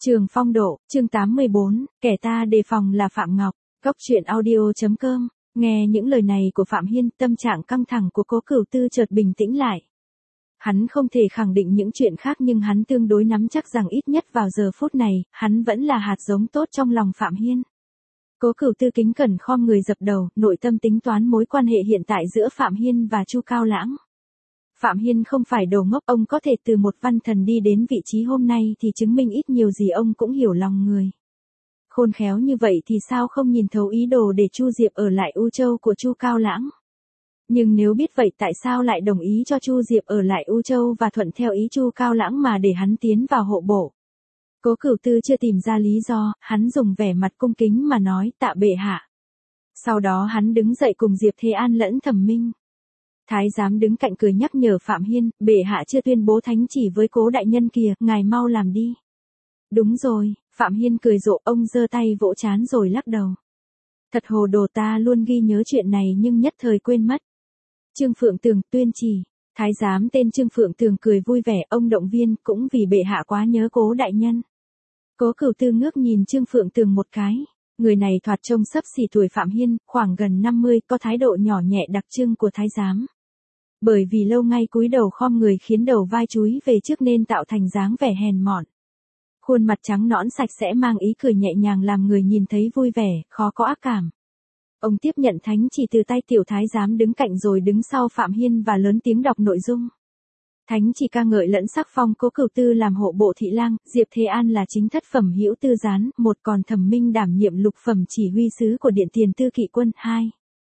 Trường Phong Độ, chương 84, kẻ ta đề phòng là Phạm Ngọc. Góc truyện audio.com. Nghe những lời này của Phạm Hiên, tâm trạng căng thẳng của Cố Cửu Tư chợt bình tĩnh lại. Hắn không thể khẳng định những chuyện khác nhưng hắn tương đối nắm chắc rằng ít nhất vào giờ phút này, hắn vẫn là hạt giống tốt trong lòng Phạm Hiên. Cố Cửu Tư kính cẩn khom người dập đầu, nội tâm tính toán mối quan hệ hiện tại giữa Phạm Hiên và Chu Cao Lãng. Phạm Hiên không phải đồ ngốc, ông có thể từ một văn thần đi đến vị trí hôm nay thì chứng minh ít nhiều gì ông cũng hiểu lòng người. Khôn khéo như vậy thì sao không nhìn thấu ý đồ để Chu Diệp ở lại U Châu của Chu Cao Lãng. Nhưng nếu biết vậy tại sao lại đồng ý cho Chu Diệp ở lại U Châu và thuận theo ý Chu Cao Lãng mà để hắn tiến vào hộ bộ. Cố Cửu Tư chưa tìm ra lý do, hắn dùng vẻ mặt cung kính mà nói tạ bệ hạ. Sau đó hắn đứng dậy cùng Diệp Thế An lẫn Thẩm Minh. Thái giám đứng cạnh cười nhắc nhở Phạm Hiên, bệ hạ chưa tuyên bố thánh chỉ với Cố đại nhân kìa, ngài mau làm đi. Đúng rồi, Phạm Hiên cười rộ, ông giơ tay vỗ trán rồi lắc đầu. Thật hồ đồ, ta luôn ghi nhớ chuyện này nhưng nhất thời quên mất. Trương Phượng Tường tuyên chỉ. Thái giám tên Trương Phượng Tường cười vui vẻ, ông động viên cũng vì bệ hạ quá nhớ Cố đại nhân. Cố Cửu Tư ngước nhìn Trương Phượng Tường một cái. Người này thoạt trông xấp xỉ tuổi Phạm Hiên, khoảng gần 50, có thái độ nhỏ nhẹ đặc trưng của thái giám. Bởi vì lâu ngay cúi đầu khom người khiến đầu vai chúi về trước nên tạo thành dáng vẻ hèn mọn. Khuôn mặt trắng nõn sạch sẽ mang ý cười nhẹ nhàng làm người nhìn thấy vui vẻ, khó có ác cảm. Ông tiếp nhận thánh chỉ từ tay tiểu thái giám đứng cạnh rồi đứng sau Phạm Hiên và lớn tiếng đọc nội dung. Thánh chỉ ca ngợi lẫn sắc phong Cố Cửu Tư làm hộ bộ thị lang, Diệp Thế An là chính thất phẩm hữu tư gián, một còn Thẩm Minh đảm nhiệm lục phẩm chỉ huy sứ của Điện Tiền Tư Kỵ Quân 2.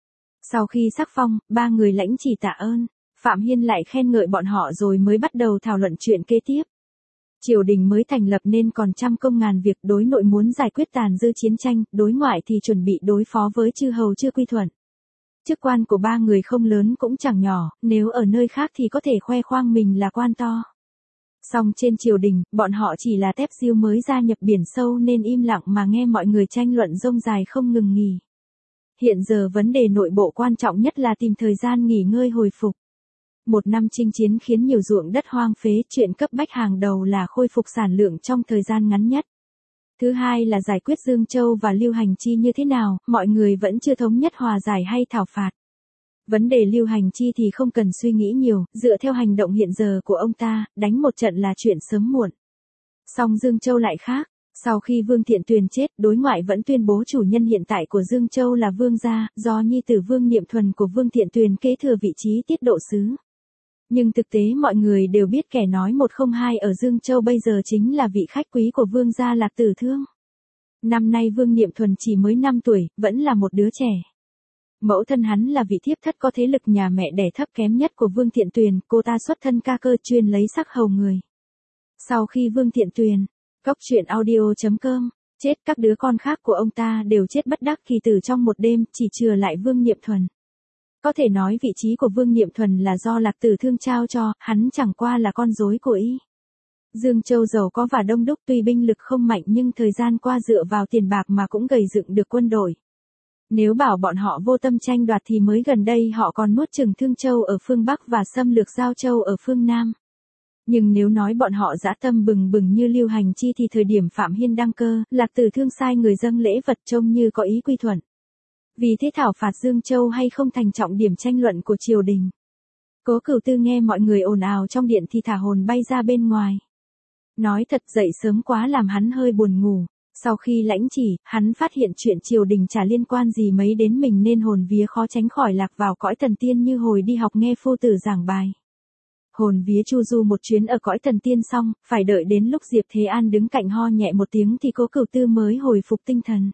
Sau khi sắc phong, ba người lãnh chỉ tạ ơn, Phạm Hiên lại khen ngợi bọn họ rồi mới bắt đầu thảo luận chuyện kế tiếp. Triều đình mới thành lập nên còn trăm công ngàn việc, đối nội muốn giải quyết tàn dư chiến tranh, đối ngoại thì chuẩn bị đối phó với chư hầu chưa quy thuận. Chức quan của ba người không lớn cũng chẳng nhỏ, nếu ở nơi khác thì có thể khoe khoang mình là quan to. Song trên triều đình, bọn họ chỉ là tép diêu mới gia nhập biển sâu nên im lặng mà nghe mọi người tranh luận rông dài không ngừng nghỉ. Hiện giờ vấn đề nội bộ quan trọng nhất là tìm thời gian nghỉ ngơi hồi phục. Một năm chinh chiến khiến nhiều ruộng đất hoang phế, chuyện cấp bách hàng đầu là khôi phục sản lượng trong thời gian ngắn nhất. Thứ hai là giải quyết Dương Châu và Lưu Hành Chi như thế nào, mọi người vẫn chưa thống nhất hòa giải hay thảo phạt. Vấn đề Lưu Hành Chi thì không cần suy nghĩ nhiều, dựa theo hành động hiện giờ của ông ta, đánh một trận là chuyện sớm muộn. Song Dương Châu lại khác, sau khi Vương Thiện Tuyền chết, đối ngoại vẫn tuyên bố chủ nhân hiện tại của Dương Châu là Vương gia, do nhi tử Vương Niệm Thuần của Vương Thiện Tuyền kế thừa vị trí tiết độ sứ. Nhưng thực tế mọi người đều biết kẻ nói 102 ở Dương Châu bây giờ chính là vị khách quý của Vương gia Lạc Tử Thương. Năm nay Vương Niệm Thuần chỉ mới 5 tuổi, vẫn là một đứa trẻ. Mẫu thân hắn là vị thiếp thất có thế lực nhà mẹ đẻ thấp kém nhất của Vương Thiện Tuyền, cô ta xuất thân ca cơ chuyên lấy sắc hầu người. Sau khi Vương Thiện Tuyền, góc truyện audio.com, chết, các đứa con khác của ông ta đều chết bất đắc kỳ tử trong một đêm, chỉ chừa lại Vương Niệm Thuần. Có thể nói vị trí của Vương Niệm Thuần là do Lạc Tử Thương trao cho, hắn chẳng qua là con rối của y. Dương Châu giàu có và đông đúc, tuy binh lực không mạnh nhưng thời gian qua dựa vào tiền bạc mà cũng gầy dựng được quân đội. Nếu bảo bọn họ vô tâm tranh đoạt thì mới gần đây họ còn nuốt chửng Thương Châu ở phương Bắc và xâm lược Giao Châu ở phương Nam. Nhưng nếu nói bọn họ dã tâm bừng bừng như Lưu Hành Chi thì thời điểm Phạm Hiên đăng cơ, Lạc Tử Thương sai người dâng lễ vật trông như có ý quy thuận. Vì thế thảo phạt Dương Châu hay không thành trọng điểm tranh luận của triều đình. Cố Cửu Tư nghe mọi người ồn ào trong điện thì thả hồn bay ra bên ngoài. Nói thật, dậy sớm quá làm hắn hơi buồn ngủ. Sau khi lãnh chỉ, hắn phát hiện chuyện triều đình chả liên quan gì mấy đến mình nên hồn vía khó tránh khỏi lạc vào cõi thần tiên như hồi đi học nghe phu tử giảng bài. Hồn vía chu du một chuyến ở cõi thần tiên xong, phải đợi đến lúc Diệp Thế An đứng cạnh ho nhẹ một tiếng thì Cố Cửu Tư mới hồi phục tinh thần.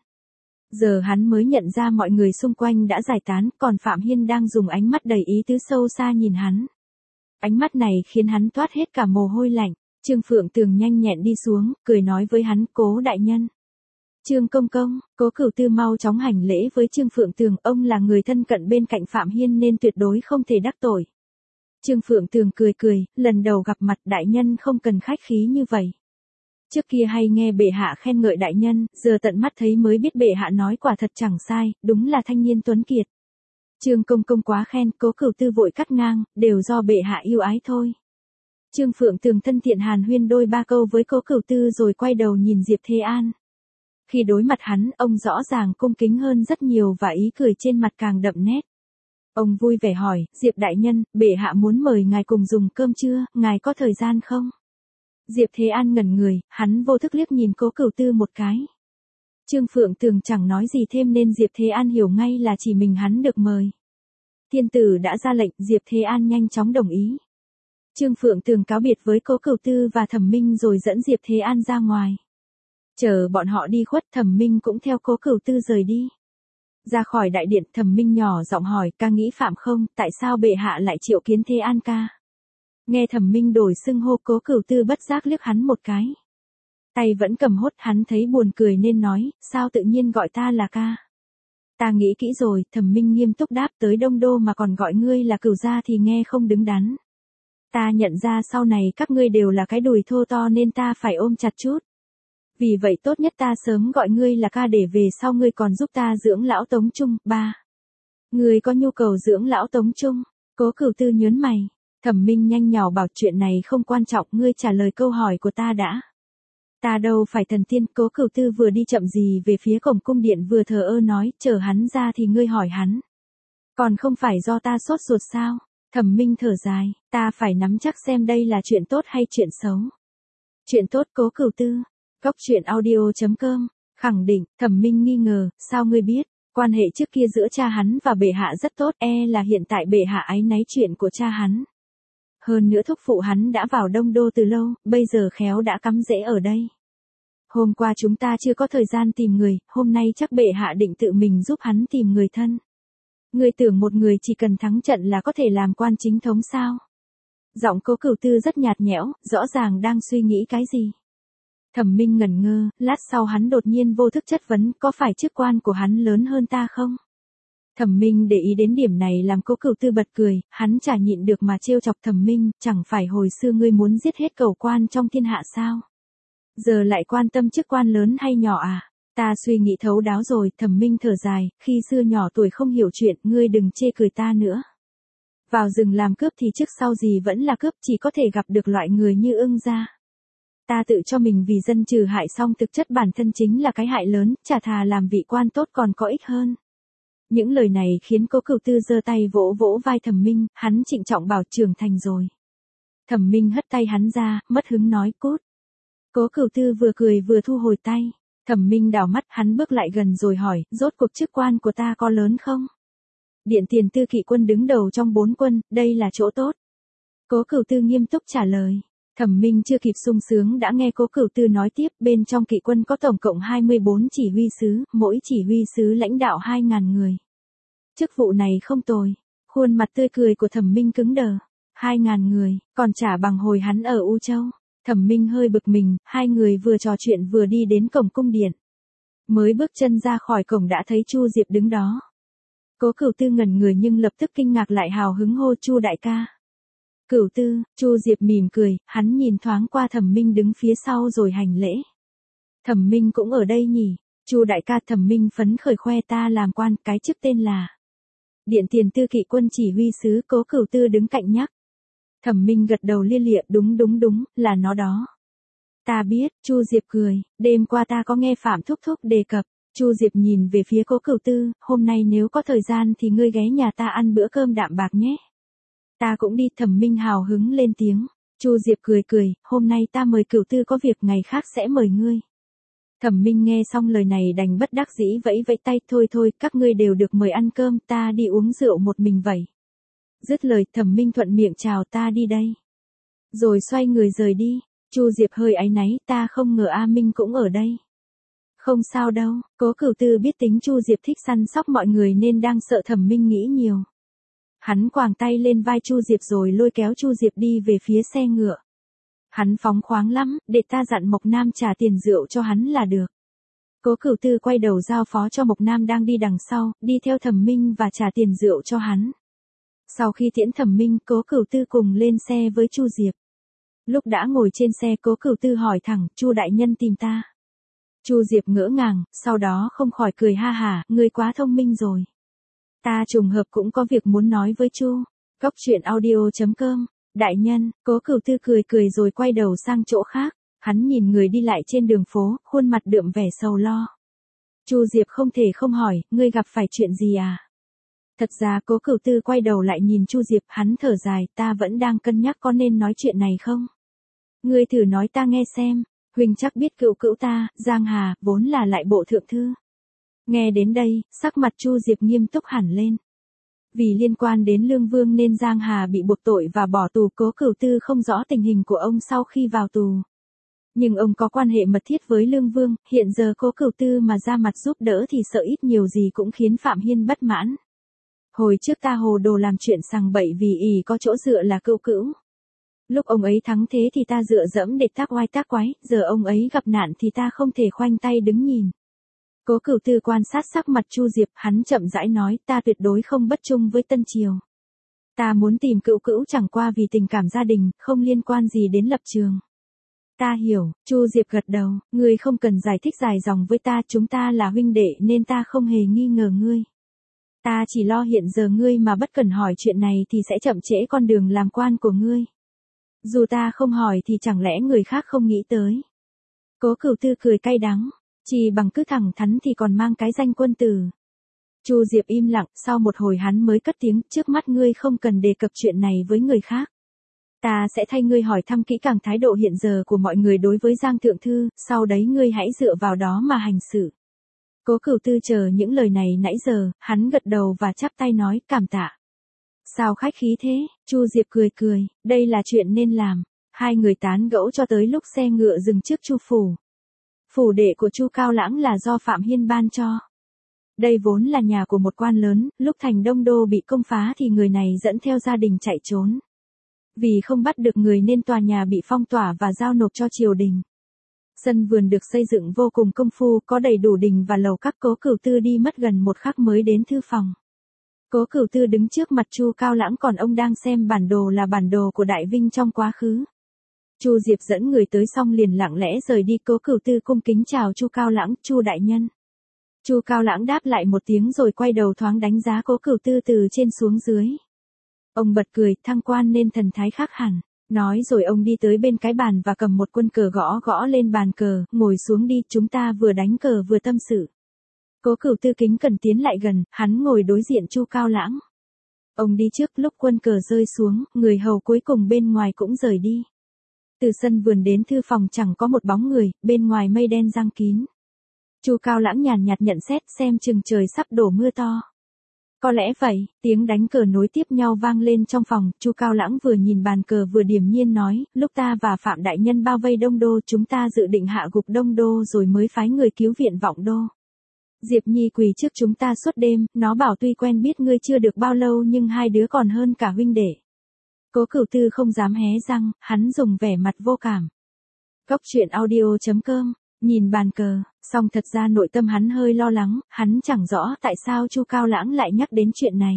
Giờ hắn mới nhận ra mọi người xung quanh đã giải tán, còn Phạm Hiên đang dùng ánh mắt đầy ý tứ sâu xa nhìn hắn. Ánh mắt này khiến hắn toát hết cả mồ hôi lạnh. Trương Phượng Tường nhanh nhẹn đi xuống, cười nói với hắn, Cố đại nhân. Trương công công. Cố Cửu Tư mau chóng hành lễ với Trương Phượng Tường, ông là người thân cận bên cạnh Phạm Hiên nên tuyệt đối không thể đắc tội. Trương Phượng Tường cười cười, lần đầu gặp mặt đại nhân không cần khách khí như vậy. Trước kia hay nghe bệ hạ khen ngợi đại nhân, giờ tận mắt thấy mới biết bệ hạ nói quả thật chẳng sai, đúng là thanh niên tuấn kiệt. Trương công công quá khen, Cố Cửu Tư vội cắt ngang, đều do bệ hạ yêu ái thôi. Trương Phượng Tường thân thiện hàn huyên đôi ba câu với Cố Cửu Tư rồi quay đầu nhìn Diệp Thế An. Khi đối mặt hắn, ông rõ ràng cung kính hơn rất nhiều và ý cười trên mặt càng đậm nét. Ông vui vẻ hỏi, Diệp đại nhân, bệ hạ muốn mời ngài cùng dùng cơm trưa, ngài có thời gian không? Diệp Thế An ngẩn người, hắn vô thức liếc nhìn Cố Cửu Tư một cái. Trương Phượng Tường chẳng nói gì thêm nên Diệp Thế An hiểu ngay là chỉ mình hắn được mời. Thiên tử đã ra lệnh, Diệp Thế An nhanh chóng đồng ý. Trương Phượng Tường cáo biệt với Cố Cửu Tư và Thẩm Minh rồi dẫn Diệp Thế An ra ngoài. Chờ bọn họ đi khuất, Thẩm Minh cũng theo Cố Cửu Tư rời đi. Ra khỏi đại điện, Thẩm Minh nhỏ giọng hỏi, ca nghĩ phạm không, tại sao bệ hạ lại triệu kiến Thế An ca? Nghe Thẩm Minh đổi xưng hô, Cố Cửu Tư bất giác liếc hắn một cái. Tay vẫn cầm hốt, hắn thấy buồn cười nên nói, sao tự nhiên gọi ta là ca? Ta nghĩ kỹ rồi, Thẩm Minh nghiêm túc đáp, tới Đông Đô mà còn gọi ngươi là cửu gia thì nghe không đứng đắn. Ta nhận ra sau này các ngươi đều là cái đùi thô to nên ta phải ôm chặt chút. Vì vậy tốt nhất ta sớm gọi ngươi là ca để về sau ngươi còn giúp ta dưỡng lão Tống Trung. 3. Ngươi có nhu cầu dưỡng lão Tống Trung? Cố Cửu Tư nhớn mày. Thẩm Minh nhanh nhỏ bảo chuyện này không quan trọng, ngươi trả lời câu hỏi của ta đã. Ta đâu phải thần tiên. Cố Cửu Tư vừa đi chậm gì về phía cổng cung điện vừa thờ ơ nói, chờ hắn ra thì ngươi hỏi hắn. Còn không phải do ta sốt ruột sao? Thẩm Minh thở dài, ta phải nắm chắc xem đây là chuyện tốt hay chuyện xấu. Chuyện tốt. Cố Cửu Tư. Cốc truyện audio.com, khẳng định. Thẩm Minh nghi ngờ, sao ngươi biết? Quan hệ trước kia giữa cha hắn và bệ hạ rất tốt, là hiện tại bệ hạ áy náy chuyện của cha hắn. Hơn nữa thúc phụ hắn đã vào Đông Đô từ lâu, bây giờ khéo đã cắm rễ ở đây. Hôm qua chúng ta chưa có thời gian tìm người, hôm nay chắc bệ hạ định tự mình giúp hắn tìm người thân. Ngươi tưởng một người chỉ cần thắng trận là có thể làm quan chính thống sao? Giọng Cố Cửu Tư rất nhạt nhẽo, rõ ràng đang suy nghĩ cái gì. Thẩm Minh ngẩn ngơ, lát sau hắn đột nhiên vô thức chất vấn, có phải chức quan của hắn lớn hơn ta không? Thẩm Minh để ý đến điểm này làm Cố Cửu Tư bật cười, hắn chả nhịn được mà trêu chọc Thẩm Minh, chẳng phải hồi xưa ngươi muốn giết hết cẩu quan trong thiên hạ sao? Giờ lại quan tâm chức quan lớn hay nhỏ à? Ta suy nghĩ thấu đáo rồi. Thẩm Minh thở dài, khi xưa nhỏ tuổi không hiểu chuyện, ngươi đừng chê cười ta nữa. Vào rừng làm cướp thì trước sau gì vẫn là cướp, chỉ có thể gặp được loại người như Ưng gia. Ta tự cho mình vì dân trừ hại xong thực chất bản thân chính là cái hại lớn, chả thà làm vị quan tốt còn có ích hơn. Những lời này khiến Cố Cửu Tư giơ tay vỗ vỗ vai Thẩm Minh, hắn trịnh trọng bảo trưởng thành rồi. Thẩm Minh hất tay hắn ra, mất hứng nói, cút. Cố Cửu Tư vừa cười vừa thu hồi tay. Thẩm Minh đảo mắt, hắn bước lại gần rồi hỏi, rốt cuộc chức quan của ta có lớn không? Điện tiền tư kỵ quân đứng đầu trong 4 quân, đây là chỗ tốt. Cố Cửu Tư nghiêm túc trả lời. Thẩm Minh chưa kịp sung sướng đã nghe Cố Cửu Tư nói tiếp, bên trong kỵ quân có tổng cộng 24 chỉ huy sứ, mỗi chỉ huy sứ lãnh đạo 2.000 người. Chức vụ này không tồi. Khuôn mặt tươi cười của Thẩm Minh cứng đờ. 2.000 người, còn chả bằng hồi hắn ở U Châu. Thẩm Minh hơi bực mình, hai người vừa trò chuyện vừa đi đến cổng cung điện. Mới bước chân ra khỏi cổng đã thấy Chu Diệp đứng đó. Cố Cửu Tư ngẩn người nhưng lập tức kinh ngạc lại hào hứng hô, Chu đại ca. Cửu Tư. Chu Diệp mỉm cười, hắn nhìn thoáng qua Thẩm Minh đứng phía sau rồi hành lễ. Thẩm Minh cũng ở đây nhỉ? Chu đại ca. Thẩm Minh phấn khởi khoe, ta làm quan, cái chức tên là Điện tiền tư kỵ quân chỉ huy sứ. Cố Cửu Tư đứng cạnh nhắc. Thẩm Minh gật đầu lia lịa, đúng, là nó đó. Ta biết. Chu Diệp cười, đêm qua ta có nghe Phạm thúc thúc đề cập. Chu Diệp nhìn về phía Cố Cửu Tư, hôm nay nếu có thời gian thì ngươi ghé nhà ta ăn bữa cơm đạm bạc nhé. Ta cũng đi. Thẩm Minh hào hứng lên tiếng. Chu Diệp cười, hôm nay ta mời Cửu Tư có việc, ngày khác sẽ mời ngươi. Thẩm Minh nghe xong lời này đành bất đắc dĩ vẫy vẫy tay, thôi, các ngươi đều được mời ăn cơm, ta đi uống rượu một mình vậy. Dứt lời, Thẩm Minh thuận miệng chào, ta đi đây. Rồi xoay người rời đi. Chu Diệp hơi áy náy, ta không ngờ A Minh cũng ở đây. Không sao đâu. Cố Cửu Tư biết tính Chu Diệp thích săn sóc mọi người nên đang sợ Thẩm Minh nghĩ nhiều. Hắn quàng tay lên vai Chu Diệp rồi lôi kéo Chu Diệp đi về phía xe ngựa. Hắn phóng khoáng lắm, để ta dặn Mộc Nam trả tiền rượu cho hắn là được. Cố Cửu Tư quay đầu giao phó cho Mộc Nam đang đi đằng sau, đi theo Thẩm Minh và trả tiền rượu cho hắn. Sau khi tiễn Thẩm Minh, Cố Cửu Tư cùng lên xe với Chu Diệp. Lúc đã ngồi trên xe, Cố Cửu Tư hỏi thẳng, Chu đại nhân tìm ta. Chu Diệp ngỡ ngàng, sau đó không khỏi cười ha hả, ngươi quá thông minh rồi. Ta trùng hợp cũng có việc muốn nói với Chu. Cốc truyện audio.com Đại nhân, Cố Cửu Tư cười cười rồi quay đầu sang chỗ khác. Hắn nhìn người đi lại trên đường phố, khuôn mặt đượm vẻ sầu lo. Chu Diệp không thể không hỏi, ngươi gặp phải chuyện gì à? Thật ra Cố Cửu Tư quay đầu lại nhìn Chu Diệp, hắn thở dài, ta vẫn đang cân nhắc có nên nói chuyện này không? Ngươi thử nói ta nghe xem, huynh chắc biết cữu cữu ta, Giang Hà, vốn là lại bộ thượng thư. Nghe đến đây, sắc mặt Chu Diệp nghiêm túc hẳn lên. Vì liên quan đến Lương Vương nên Giang Hà bị buộc tội và bỏ tù. Cố Cửu Tư không rõ tình hình của ông sau khi vào tù. Nhưng ông có quan hệ mật thiết với Lương Vương, hiện giờ Cố Cửu Tư mà ra mặt giúp đỡ thì sợ ít nhiều gì cũng khiến Phạm Hiên bất mãn. Hồi trước ta hồ đồ làm chuyện sằng bậy vì ỷ có chỗ dựa là cữu cữu. Lúc ông ấy thắng thế thì ta dựa dẫm để tác oai tác quái, giờ ông ấy gặp nạn thì ta không thể khoanh tay đứng nhìn. Cố Cửu Tư quan sát sắc mặt Chu Diệp, hắn chậm rãi nói, ta tuyệt đối không bất trung với Tân Triều. Ta muốn tìm cữu cữu chẳng qua vì tình cảm gia đình, không liên quan gì đến lập trường. Ta hiểu, Chu Diệp gật đầu, ngươi không cần giải thích dài dòng với ta, chúng ta là huynh đệ nên ta không hề nghi ngờ ngươi. Ta chỉ lo hiện giờ ngươi mà bất cần hỏi chuyện này thì sẽ chậm trễ con đường làm quan của ngươi. Dù ta không hỏi thì chẳng lẽ người khác không nghĩ tới. Cố Cửu Tư cười cay đắng, chỉ bằng cứ thẳng thắn thì còn mang cái danh quân tử. Chu Diệp im lặng, sau một hồi hắn mới cất tiếng, trước mắt ngươi không cần đề cập chuyện này với người khác. Ta sẽ thay ngươi hỏi thăm kỹ càng thái độ hiện giờ của mọi người đối với Giang Thượng Thư, sau đấy ngươi hãy dựa vào đó mà hành xử. Cố Cửu Tư chờ những lời này nãy giờ, hắn gật đầu và chắp tay nói, cảm tạ. Sao khách khí thế? Chu Diệp cười cười, đây là chuyện nên làm. Hai người tán gẫu cho tới lúc xe ngựa dừng trước Chu phủ. Phủ đệ của Chu Cao Lãng là do Phạm Hiên ban cho. Đây vốn là nhà của một quan lớn, lúc thành Đông Đô bị công phá thì người này dẫn theo gia đình chạy trốn. Vì không bắt được người nên tòa nhà bị phong tỏa và giao nộp cho triều đình. Sân vườn được xây dựng vô cùng công phu, có đầy đủ đình và lầu các. Cố Cửu Tư đi mất gần một khắc mới đến thư phòng. Cố Cửu Tư đứng trước mặt Chu Cao Lãng, còn ông đang xem bản đồ là bản đồ của Đại Vinh trong quá khứ. Chu Diệp dẫn người tới xong liền lặng lẽ rời đi. Cố Cửu Tư cung kính chào Chu Cao Lãng, Chu đại nhân. Chu Cao Lãng đáp lại một tiếng rồi quay đầu thoáng đánh giá Cố Cửu Tư từ trên xuống dưới. Ông bật cười, thăng quan nên thần thái khác hẳn. Nói rồi ông đi tới bên cái bàn và cầm một quân cờ gõ gõ lên bàn cờ, ngồi xuống đi, chúng ta vừa đánh cờ vừa tâm sự. Cố Cửu Tư kính cẩn tiến lại gần, hắn ngồi đối diện Chu Cao Lãng. Ông đi trước, lúc quân cờ rơi xuống, người hầu cuối cùng bên ngoài cũng rời đi. Từ sân vườn đến thư phòng chẳng có một bóng người, bên ngoài mây đen giăng kín. Chu Cao Lãng nhàn nhạt nhận xét, xem chừng trời sắp đổ mưa to. Có lẽ vậy, tiếng đánh cờ nối tiếp nhau vang lên trong phòng. Chu Cao Lãng vừa nhìn bàn cờ vừa điềm nhiên nói, lúc ta và Phạm đại nhân bao vây Đông Đô, chúng ta dự định hạ gục Đông Đô rồi mới phái người cứu viện Vọng Đô. Diệp Nhi quỳ trước chúng ta suốt đêm, nó bảo tuy quen biết ngươi chưa được bao lâu nhưng hai đứa còn hơn cả huynh đệ. Cố Cửu Tư không dám hé răng, hắn dùng vẻ mặt vô cảm. Góc truyện audio.com, nhìn bàn cờ, song thật ra nội tâm hắn hơi lo lắng, hắn chẳng rõ tại sao Chu Cao Lãng lại nhắc đến chuyện này.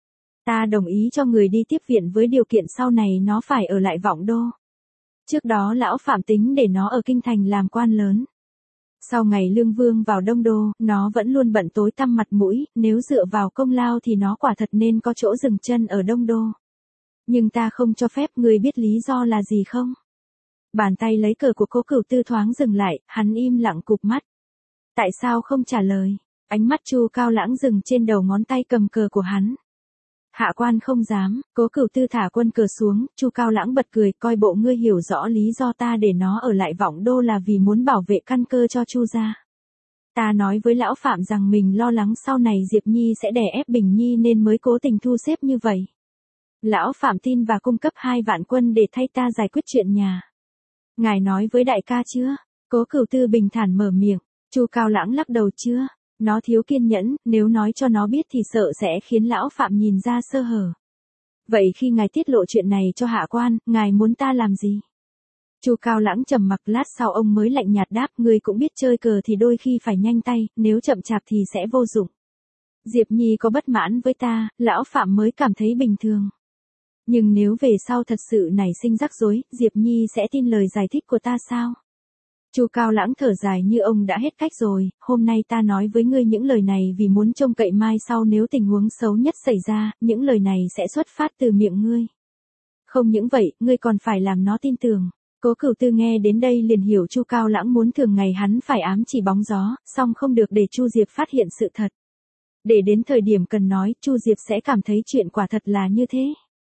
Ta đồng ý cho người đi tiếp viện với điều kiện sau này nó phải ở lại Vọng Đô. Trước đó lão Phạm tính để nó ở Kinh Thành làm quan lớn. Sau ngày Lương Vương vào Đông Đô, nó vẫn luôn bận tối tăm mặt mũi, nếu dựa vào công lao thì nó quả thật nên có chỗ dừng chân ở Đông Đô. Nhưng ta không cho phép, người biết lý do là gì không? Bàn tay lấy cờ của Cố Cửu Tư thoáng dừng lại, hắn im lặng cụp mắt. Tại sao không trả lời? Ánh mắt Chu Cao Lãng dừng trên đầu ngón tay cầm cờ của hắn. Hạ quan không dám. Cố Cửu Tư thả quân cờ xuống, Chu Cao Lãng bật cười, coi bộ ngươi hiểu rõ lý do ta để nó ở lại Vọng Đô là vì muốn bảo vệ căn cơ cho Chu gia. Ta nói với lão Phạm rằng mình lo lắng sau này Diệp Nhi sẽ đè ép Bình Nhi nên mới cố tình thu xếp như vậy. Lão Phạm tin và cung cấp 2 vạn quân để thay ta giải quyết chuyện nhà. Ngài nói với đại ca chưa? Cố Cửu Tư bình thản mở miệng. Chu Cao Lãng lắc đầu, chưa. Nó thiếu kiên nhẫn, nếu nói cho nó biết thì sợ sẽ khiến lão Phạm nhìn ra sơ hở. Vậy khi ngài tiết lộ chuyện này cho hạ quan, ngài muốn ta làm gì? Chu Cao Lãng trầm mặc lát sau ông mới lạnh nhạt đáp, ngươi cũng biết chơi cờ thì đôi khi phải nhanh tay, nếu chậm chạp thì sẽ vô dụng. Diệp Nhi có bất mãn với ta, lão Phạm mới cảm thấy bình thường. Nhưng nếu về sau thật sự nảy sinh rắc rối, Diệp Nhi sẽ tin lời giải thích của ta sao? Chu Cao Lãng thở dài, như ông đã hết cách rồi, hôm nay ta nói với ngươi những lời này vì muốn trông cậy mai sau nếu tình huống xấu nhất xảy ra, những lời này sẽ xuất phát từ miệng ngươi. Không những vậy, ngươi còn phải làm nó tin tưởng. Cố Cửu Tư nghe đến đây liền hiểu Chu Cao Lãng muốn thường ngày hắn phải ám chỉ bóng gió, song không được để Chu Diệp phát hiện sự thật. Để đến thời điểm cần nói, Chu Diệp sẽ cảm thấy chuyện quả thật là như thế.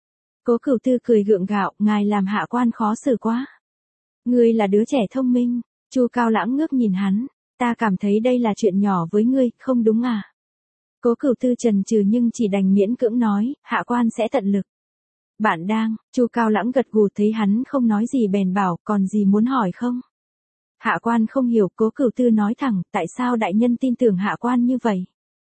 Cố Cửu Tư cười gượng gạo, ngài làm hạ quan khó xử quá. Ngươi là đứa trẻ thông minh. Chu Cao Lãng ngước nhìn hắn, ta cảm thấy đây là chuyện nhỏ với ngươi, không đúng à? Cố Cửu Tư chần chừ nhưng chỉ đành miễn cưỡng nói, hạ quan sẽ tận lực. Bạn đang, Chu Cao Lãng gật gù thấy hắn không nói gì bèn bảo, còn gì muốn hỏi không? Hạ quan không hiểu, Cố Cửu Tư nói thẳng, tại sao đại nhân tin tưởng hạ quan như vậy?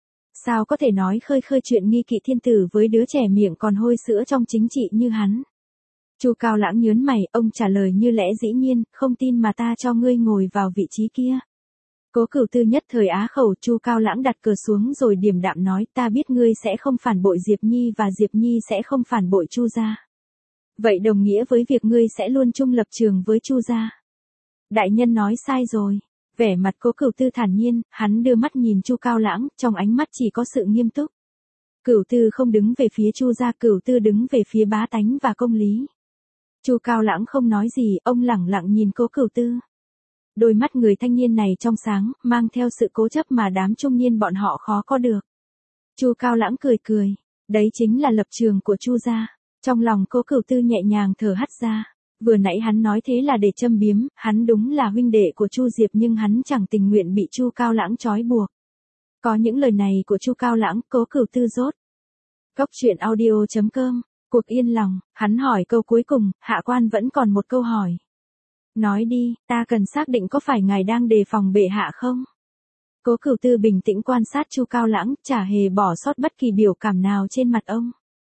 Sao có thể nói khơi khơi chuyện nghi kỵ thiên tử với đứa trẻ miệng còn hôi sữa trong chính trị như hắn? Chu Cao Lãng nhớn mày, ông trả lời như lẽ dĩ nhiên, không tin mà ta cho ngươi ngồi vào vị trí kia. Cố Cửu Tư nhất thời á khẩu, Chu Cao Lãng đặt cờ xuống rồi điềm đạm nói, ta biết ngươi sẽ không phản bội Diệp Nhi và Diệp Nhi sẽ không phản bội Chu gia. Vậy đồng nghĩa với việc ngươi sẽ luôn chung lập trường với Chu gia. Đại nhân nói sai rồi. Vẻ mặt Cố Cửu Tư thản nhiên, hắn đưa mắt nhìn Chu Cao Lãng, trong ánh mắt chỉ có sự nghiêm túc. Cửu Tư không đứng về phía Chu gia, Cửu Tư đứng về phía bá tánh và công lý. Chu Cao Lãng không nói gì, ông lẳng lặng nhìn Cố Cửu Tư. Đôi mắt người thanh niên này trong sáng, mang theo sự cố chấp mà đám trung niên bọn họ khó có được. Chu Cao Lãng cười cười, đấy chính là lập trường của Chu gia. Trong lòng Cố Cửu Tư nhẹ nhàng thở hắt ra. Vừa nãy hắn nói thế là để châm biếm, hắn đúng là huynh đệ của Chu Diệp nhưng hắn chẳng tình nguyện bị Chu Cao Lãng trói buộc. Có những lời này của Chu Cao Lãng, Cố Cửu Tư rốt. Cốc truyện audio.com, cuộc yên lòng, hắn hỏi câu cuối cùng, hạ quan vẫn còn một câu hỏi. Nói đi, ta cần xác định có phải ngài đang đề phòng bệ hạ không? Cố Cửu Tư bình tĩnh quan sát Chu Cao Lãng, chả hề bỏ sót bất kỳ biểu cảm nào trên mặt ông.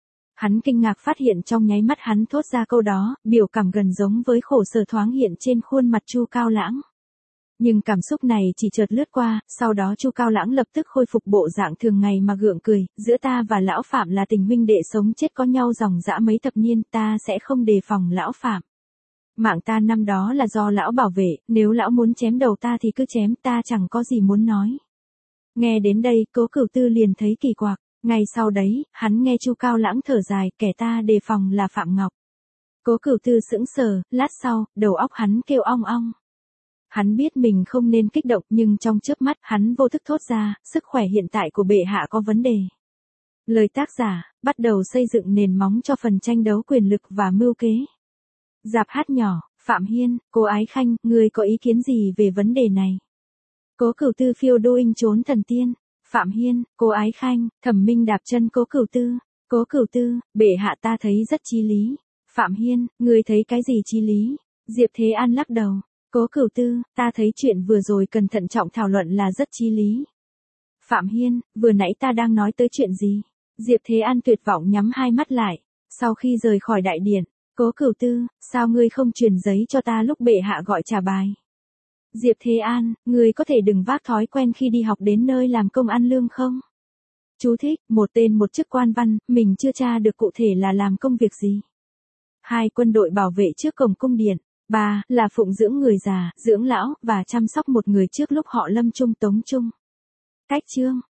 Hắn kinh ngạc phát hiện trong nháy mắt hắn thốt ra câu đó, biểu cảm gần giống với khổ sở thoáng hiện trên khuôn mặt Chu Cao Lãng. Nhưng cảm xúc này chỉ chợt lướt qua, sau đó Chu Cao Lãng lập tức khôi phục bộ dạng thường ngày mà gượng cười, giữa ta và lão Phạm là tình huynh đệ sống chết có nhau dòng dã mấy thập niên, ta sẽ không đề phòng lão Phạm. Mạng ta năm đó là do lão bảo vệ, nếu lão muốn chém đầu ta thì cứ chém, ta chẳng có gì muốn nói. Nghe đến đây, Cố Cửu Tư liền thấy kỳ quặc. Ngay sau đấy, hắn nghe Chu Cao Lãng thở dài, kẻ ta đề phòng là Phạm Ngọc. Cố Cửu Tư sững sờ, lát sau, đầu óc hắn kêu ong ong. Hắn biết mình không nên kích động nhưng trong chớp mắt hắn vô thức thốt ra, sức khỏe hiện tại của bệ hạ có vấn đề. Lời tác giả, bắt đầu xây dựng nền móng cho phần tranh đấu quyền lực và mưu kế. Dạp hát nhỏ, Phạm Hiên, cô Ái Khanh, ngươi có ý kiến gì về vấn đề này? Cố Cửu Tư phiêu đô inh trốn thần tiên. Phạm Hiên, cô Ái Khanh, Thẩm Minh đạp chân Cố Cửu Tư. Cố Cửu Tư, bệ hạ ta thấy rất chí lý. Phạm Hiên, ngươi thấy cái gì chí lý? Diệp Thế An lắc đầu. Cố Cửu Tư, ta thấy chuyện vừa rồi cần thận trọng thảo luận là rất chí lý. Phạm Hiên, vừa nãy ta đang nói tới chuyện gì? Diệp Thế An tuyệt vọng nhắm hai mắt lại. Sau khi rời khỏi đại điện, Cố Cửu Tư, sao ngươi không truyền giấy cho ta lúc bệ hạ gọi trả bài? Diệp Thế An, ngươi có thể đừng vác thói quen khi đi học đến nơi làm công ăn lương không? Chú thích, một tên một chức quan văn, mình chưa tra được cụ thể là làm công việc gì. 2. Quân đội bảo vệ trước cổng cung điện. 3. Là phụng dưỡng người già, dưỡng lão, và chăm sóc một người trước lúc họ lâm chung tống chung. Cách chương.